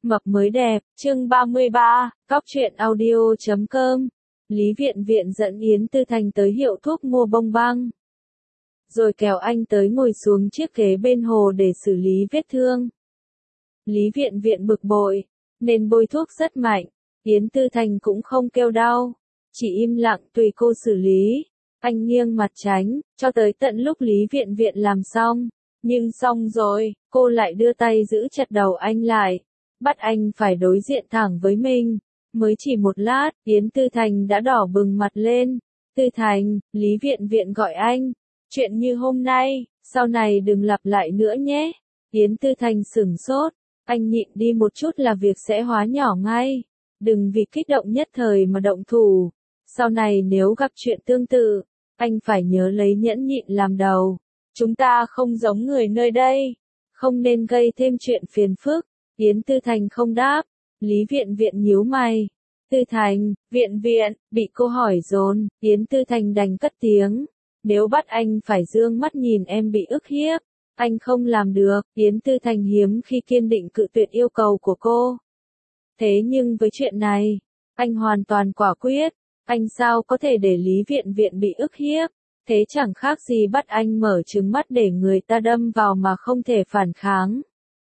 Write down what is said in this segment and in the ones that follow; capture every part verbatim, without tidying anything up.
Mập mới đẹp, chương ba mươi ba, cóc truyện audio chấm com. Lý Viện Viện dẫn Yến Tư Thành tới hiệu thuốc mua bông băng. Rồi kéo anh tới ngồi xuống chiếc ghế bên hồ để xử lý vết thương. Lý Viện Viện bực bội, nên bôi thuốc rất mạnh. Yến Tư Thành cũng không kêu đau, chỉ im lặng tùy cô xử lý. Anh nghiêng mặt tránh, cho tới tận lúc Lý Viện Viện làm xong. Nhưng xong rồi, cô lại đưa tay giữ chặt đầu anh lại, bắt anh phải đối diện thẳng với mình. Mới chỉ một lát, Yến Tư Thành đã đỏ bừng mặt lên. Tư Thành, Lý Viện Viện gọi anh. Chuyện như hôm nay, sau này đừng lặp lại nữa nhé. Yến Tư Thành sửng sốt, anh nhịn đi một chút là việc sẽ hóa nhỏ ngay. Đừng vì kích động nhất thời mà động thủ. Sau này nếu gặp chuyện tương tự, anh phải nhớ lấy nhẫn nhịn làm đầu. Chúng ta không giống người nơi đây, không nên gây thêm chuyện phiền phức. Yến Tư Thành không đáp. Lý Viện Viện nhíu mày. Tư Thành, Viện Viện, bị cô hỏi dồn, Yến Tư Thành đành cất tiếng. Nếu bắt anh phải dương mắt nhìn em bị ức hiếp, anh không làm được. Yến Tư Thành hiếm khi kiên định cự tuyệt yêu cầu của cô. Thế nhưng với chuyện này, anh hoàn toàn quả quyết. Anh sao có thể để Lý Viện Viện bị ức hiếp? Thế chẳng khác gì bắt anh mở trừng mắt để người ta đâm vào mà không thể phản kháng.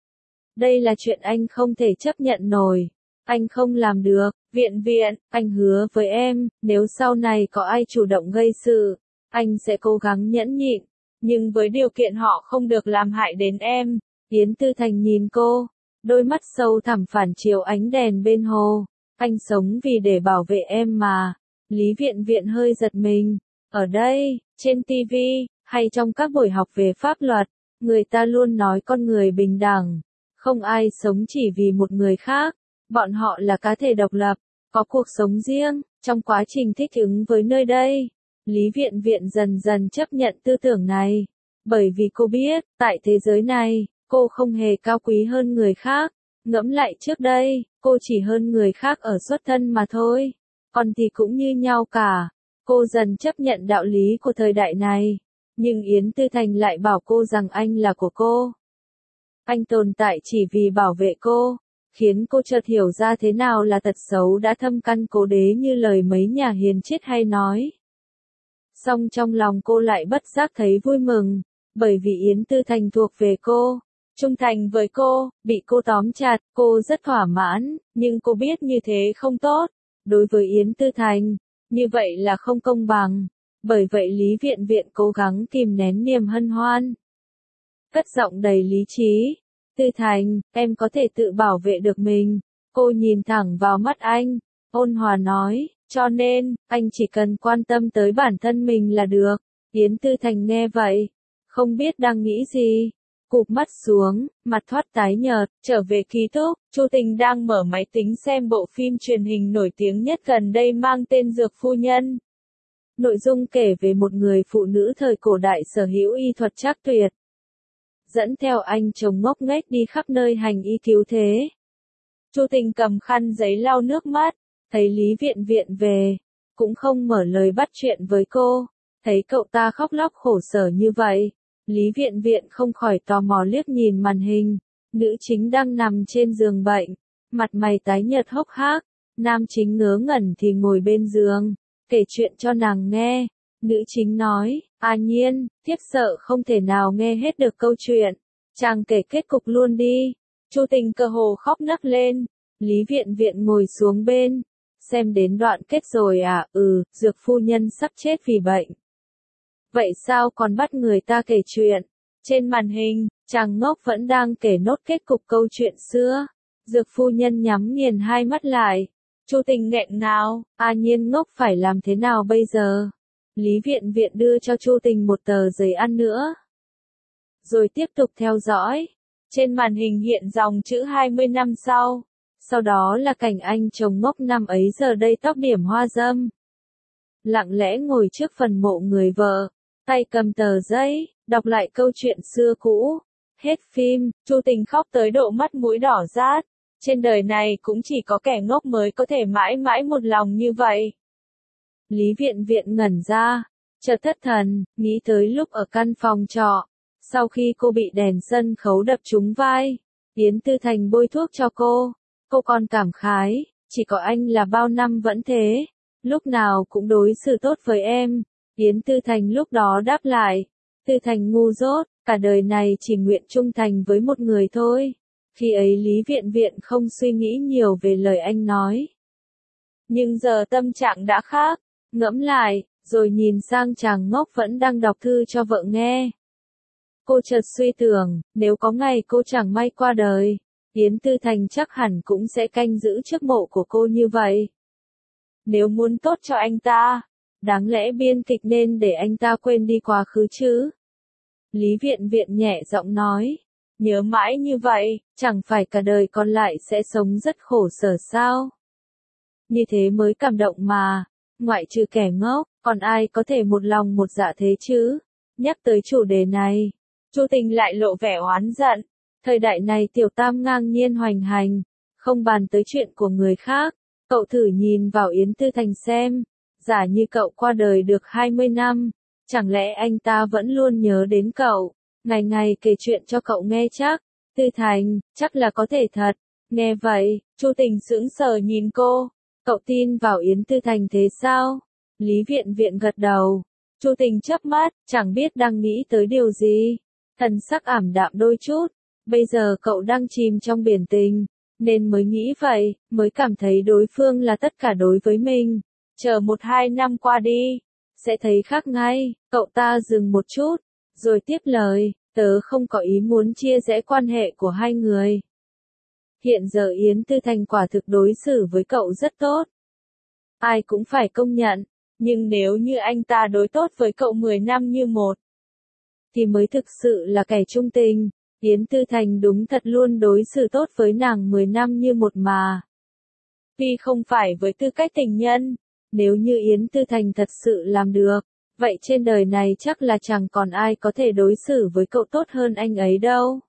Đây là chuyện anh không thể chấp nhận nổi. Anh không làm được. Viện Viện, anh hứa với em, nếu sau này có ai chủ động gây sự, anh sẽ cố gắng nhẫn nhịn. Nhưng với điều kiện họ không được làm hại đến em. Yến Tư Thành nhìn cô, đôi mắt sâu thẳm phản chiếu ánh đèn bên hồ. Anh sống vì để bảo vệ em mà. Lý Viện Viện hơi giật mình. Ở đây, trên ti vi, hay trong các buổi học về pháp luật, người ta luôn nói con người bình đẳng. Không ai sống chỉ vì một người khác. Bọn họ là cá thể độc lập, có cuộc sống riêng. Trong quá trình thích ứng với nơi đây, Lý Viện Viện dần dần chấp nhận tư tưởng này. Bởi vì cô biết, tại thế giới này, cô không hề cao quý hơn người khác. Ngẫm lại trước đây, cô chỉ hơn người khác ở xuất thân mà thôi. Còn thì cũng như nhau cả. Cô dần chấp nhận đạo lý của thời đại này. Nhưng Yến Tư Thành lại bảo cô rằng anh là của cô. Anh tồn tại chỉ vì bảo vệ cô. Khiến cô chợt hiểu ra thế nào là tật xấu đã thâm căn cố đế như lời mấy nhà hiền triết hay nói. Song trong lòng cô lại bất giác thấy vui mừng. Bởi vì Yến Tư Thành thuộc về cô. Trung thành với cô, bị cô tóm chặt, cô rất thỏa mãn. Nhưng cô biết như thế không tốt. Đối với Yến Tư Thành, như vậy là không công bằng. Bởi vậy Lý Viện Viện cố gắng kìm nén niềm hân hoan. Cất giọng đầy lý trí. Tư Thành, em có thể tự bảo vệ được mình. Cô nhìn thẳng vào mắt anh, ôn hòa nói, cho nên, anh chỉ cần quan tâm tới bản thân mình là được. Yến Tư Thành nghe vậy, không biết đang nghĩ gì. Cụp mắt xuống, mặt thoát tái nhợt, trở về ký túc. Chu Tình đang mở máy tính xem bộ phim truyền hình nổi tiếng nhất gần đây mang tên Dược Phu Nhân. Nội dung kể về một người phụ nữ thời cổ đại sở hữu y thuật trác tuyệt. Dẫn theo anh chồng ngốc nghếch đi khắp nơi hành y cứu thế. Chu Tình cầm khăn giấy lau nước mắt, thấy Lý Viện Viện về, cũng không mở lời bắt chuyện với cô. Thấy cậu ta khóc lóc khổ sở như vậy, Lý Viện Viện không khỏi tò mò liếc nhìn màn hình. Nữ chính đang nằm trên giường bệnh, mặt mày tái nhợt hốc hác. Nam chính ngớ ngẩn thì ngồi bên giường, kể chuyện cho nàng nghe. Nữ chính nói, à Nhiên, thiếp sợ không thể nào nghe hết được câu chuyện. Chàng kể kết cục luôn đi. Chu Tình cơ hồ khóc nấc lên. Lý Viện Viện ngồi xuống bên. Xem đến đoạn kết rồi à, ừ, Dược Phu Nhân sắp chết vì bệnh. Vậy sao còn bắt người ta kể chuyện? Trên màn hình, chàng ngốc vẫn đang kể nốt kết cục câu chuyện xưa. Dược Phu Nhân nhắm nghiền hai mắt lại. Chu Tình nghẹn ngào, à Nhiên ngốc phải làm thế nào bây giờ? Lý Viện Viện đưa cho Chu Tình một tờ giấy ăn nữa. Rồi tiếp tục theo dõi. Trên màn hình hiện dòng chữ hai mươi năm sau. Sau đó là cảnh anh chồng ngốc năm ấy giờ đây tóc điểm hoa râm. Lặng lẽ ngồi trước phần mộ người vợ. Tay cầm tờ giấy, đọc lại câu chuyện xưa cũ. Hết phim, Chu Tình khóc tới độ mắt mũi đỏ rát. Trên đời này cũng chỉ có kẻ ngốc mới có thể mãi mãi một lòng như vậy. Lý Viện Viện ngẩn ra, chợt thất thần, nghĩ tới lúc ở căn phòng trọ. Sau khi cô bị đèn sân khấu đập trúng vai, Yến Tư Thành bôi thuốc cho cô. Cô còn cảm khái, chỉ có anh là bao năm vẫn thế, lúc nào cũng đối xử tốt với em. Yến Tư Thành lúc đó đáp lại, Tư Thành ngu dốt, cả đời này chỉ nguyện trung thành với một người thôi. Khi ấy Lý Viện Viện không suy nghĩ nhiều về lời anh nói. Nhưng giờ tâm trạng đã khác, ngẫm lại, rồi nhìn sang chàng ngốc vẫn đang đọc thư cho vợ nghe. Cô chợt suy tưởng, nếu có ngày cô chẳng may qua đời, Yến Tư Thành chắc hẳn cũng sẽ canh giữ trước mộ của cô như vậy. Nếu muốn tốt cho anh ta, đáng lẽ biên kịch nên để anh ta quên đi quá khứ chứ. Lý Viện Viện nhẹ giọng nói, nhớ mãi như vậy, chẳng phải cả đời còn lại sẽ sống rất khổ sở sao? Như thế mới cảm động mà, ngoại trừ kẻ ngốc, còn ai có thể một lòng một dạ thế chứ? Nhắc tới chủ đề này, Chu Tình lại lộ vẻ oán giận. Thời đại này tiểu tam ngang nhiên hoành hành, không bàn tới chuyện của người khác. Cậu thử nhìn vào Yến Tư Thành xem, giả như cậu qua đời được hai mươi năm, chẳng lẽ anh ta vẫn luôn nhớ đến cậu, ngày ngày kể chuyện cho cậu nghe chắc. Tư Thành, chắc là có thể thật. Nghe vậy, Chu Tình sững sờ nhìn cô, cậu tin vào Yến Tư Thành thế sao? Lý Viện Viện gật đầu. Chu Tình chớp mắt, chẳng biết đang nghĩ tới điều gì. Thần sắc ảm đạm đôi chút, bây giờ cậu đang chìm trong biển tình, nên mới nghĩ vậy, mới cảm thấy đối phương là tất cả đối với mình. Chờ một hai năm qua đi, sẽ thấy khác ngay. Cậu ta dừng một chút, rồi tiếp lời, tớ không có ý muốn chia rẽ quan hệ của hai người. Hiện giờ Yến Tư Thành quả thực đối xử với cậu rất tốt. Ai cũng phải công nhận, nhưng nếu như anh ta đối tốt với cậu mười năm như một, thì mới thực sự là kẻ trung tình. Yến Tư Thành đúng thật luôn đối xử tốt với nàng mười năm như một mà. Tuy không phải với tư cách tình nhân, nếu như Yến Tư Thành thật sự làm được, vậy trên đời này chắc là chẳng còn ai có thể đối xử với cậu tốt hơn anh ấy đâu.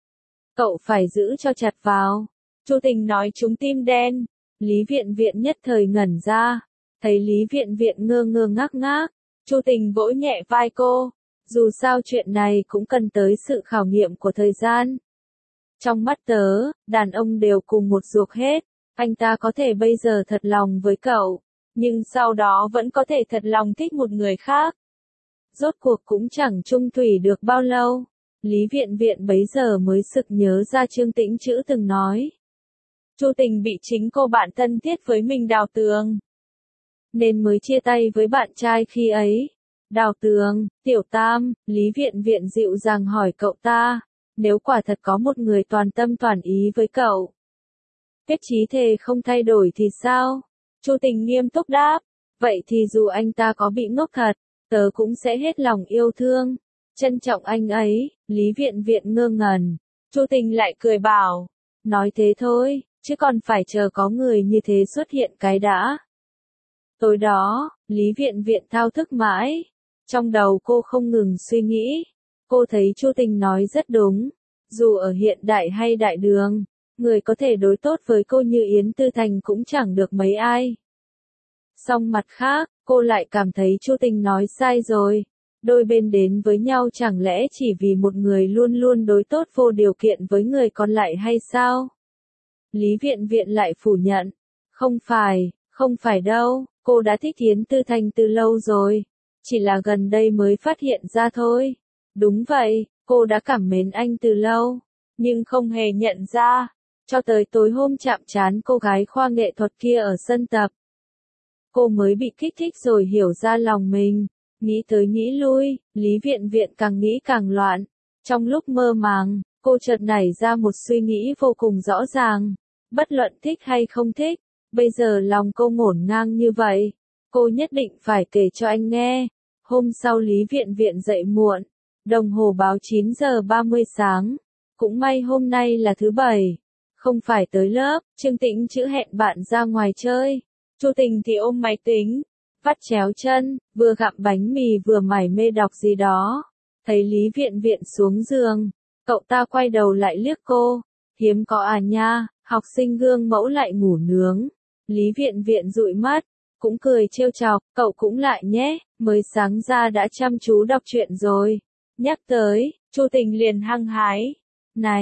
Cậu phải giữ cho chặt vào. Chu Tình nói trúng tim đen. Lý Viện Viện nhất thời ngẩn ra. Thấy Lý Viện Viện ngơ ngơ ngác ngác, Chu Tình vỗ nhẹ vai cô. Dù sao chuyện này cũng cần tới sự khảo nghiệm của thời gian. Trong mắt tớ, đàn ông đều cùng một ruột hết. Anh ta có thể bây giờ thật lòng với cậu, nhưng sau đó vẫn có thể thật lòng thích một người khác. Rốt cuộc cũng chẳng chung thủy được bao lâu. Lý Viện Viện bấy giờ mới sực nhớ ra Trương Tĩnh Chữ từng nói. Chu Tình bị chính cô bạn thân thiết với mình đào tường, nên mới chia tay với bạn trai khi ấy. Đào tường, tiểu tam, Lý Viện Viện dịu dàng hỏi cậu ta, nếu quả thật có một người toàn tâm toàn ý với cậu, quyết chí thề không thay đổi thì sao? Chu Tình nghiêm túc đáp, vậy thì dù anh ta có bị ngốc thật, tớ cũng sẽ hết lòng yêu thương, trân trọng anh ấy. Lý Viện Viện ngơ ngẩn, Chu Tình lại cười bảo, nói thế thôi, chứ còn phải chờ có người như thế xuất hiện cái đã. Tối đó, Lý Viện Viện thao thức mãi, trong đầu cô không ngừng suy nghĩ. Cô thấy Chu Tình nói rất đúng, dù ở hiện đại hay đại đường, người có thể đối tốt với cô như Yến Tư Thành cũng chẳng được mấy ai. Song mặt khác, cô lại cảm thấy Chu Tình nói sai rồi. Đôi bên đến với nhau chẳng lẽ chỉ vì một người luôn luôn đối tốt vô điều kiện với người còn lại hay sao? Lý Viện Viện lại phủ nhận. Không phải, không phải đâu, cô đã thích Yến Tư Thành từ lâu rồi. Chỉ là gần đây mới phát hiện ra thôi. Đúng vậy, cô đã cảm mến anh từ lâu, nhưng không hề nhận ra. Cho tới tối hôm chạm trán cô gái khoa nghệ thuật kia ở sân tập, cô mới bị kích thích rồi hiểu ra lòng mình. Nghĩ tới nghĩ lui, Lý Viện Viện càng nghĩ càng loạn. Trong lúc mơ màng, cô chợt nảy ra một suy nghĩ vô cùng rõ ràng. Bất luận thích hay không thích, bây giờ lòng cô ngổn ngang như vậy, cô nhất định phải kể cho anh nghe. Hôm sau Lý Viện Viện dậy muộn, đồng hồ báo chín giờ ba mươi sáng. Cũng may hôm nay là thứ bảy, không phải tới lớp. Trương Tĩnh Chữ hẹn bạn ra ngoài chơi. Chu Tình thì ôm máy tính, vắt chéo chân, vừa gặm bánh mì vừa mải mê đọc gì đó. Thấy Lý Viện Viện xuống giường, cậu ta quay đầu lại liếc cô. Hiếm có à nha, học sinh gương mẫu lại ngủ nướng. Lý Viện Viện dụi mắt, cũng cười trêu chọc, cậu cũng lại nhé, mới sáng ra đã chăm chú đọc truyện rồi. Nhắc tới, Chu Tình liền hăng hái. Này,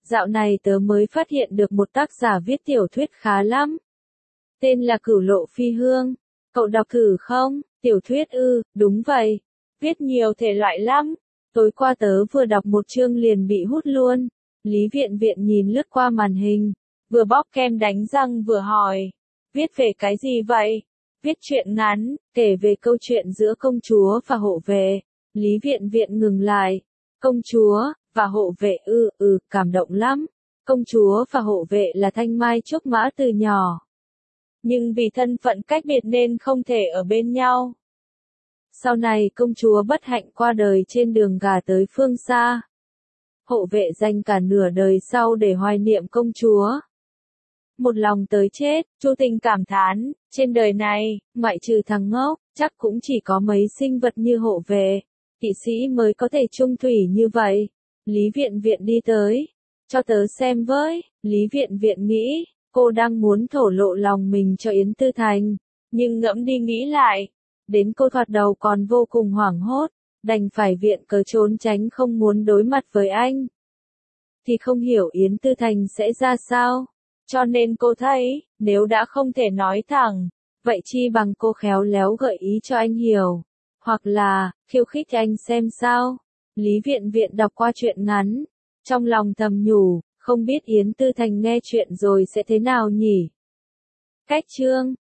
Dạo này tớ mới phát hiện được một tác giả viết tiểu thuyết khá lắm. Tên là Cửu Lộ Phi Hương. Cậu đọc thử không? Tiểu thuyết ư, đúng vậy. Viết nhiều thể loại lắm. Tối qua tớ vừa đọc một chương liền bị hút luôn. Lý Viện Viện nhìn lướt qua màn hình, vừa bóp kem đánh răng vừa hỏi. Viết về cái gì vậy? Viết truyện ngắn, kể về câu chuyện giữa công chúa và hộ vệ. Lý Viện Viện ngừng lại. Công chúa và hộ vệ ư, ừ, cảm động lắm. Công chúa và hộ vệ là thanh mai trúc mã từ nhỏ. Nhưng vì thân phận cách biệt nên không thể ở bên nhau. Sau này công chúa bất hạnh qua đời trên đường gà tới phương xa. Hộ vệ dành cả nửa đời sau để hoài niệm công chúa. Một lòng tới chết, Chu Tình cảm thán, trên đời này, ngoại trừ thằng ngốc, chắc cũng chỉ có mấy sinh vật như hộ vệ, kỵ sĩ mới có thể chung thủy như vậy. Lý Viện Viện đi tới, cho tớ xem với. Lý Viện Viện nghĩ, cô đang muốn thổ lộ lòng mình cho Yến Tư Thành, nhưng ngẫm đi nghĩ lại, đến cô thoạt đầu còn vô cùng hoảng hốt, đành phải viện cớ trốn tránh không muốn đối mặt với anh. Thì không hiểu Yến Tư Thành sẽ ra sao, cho nên cô thấy, nếu đã không thể nói thẳng, vậy chi bằng cô khéo léo gợi ý cho anh hiểu, hoặc là, khiêu khích anh xem sao. Lý Viện Viện đọc qua truyện ngắn, trong lòng thầm nhủ, không biết Yến Tư Thành nghe chuyện rồi sẽ thế nào nhỉ? Cách chương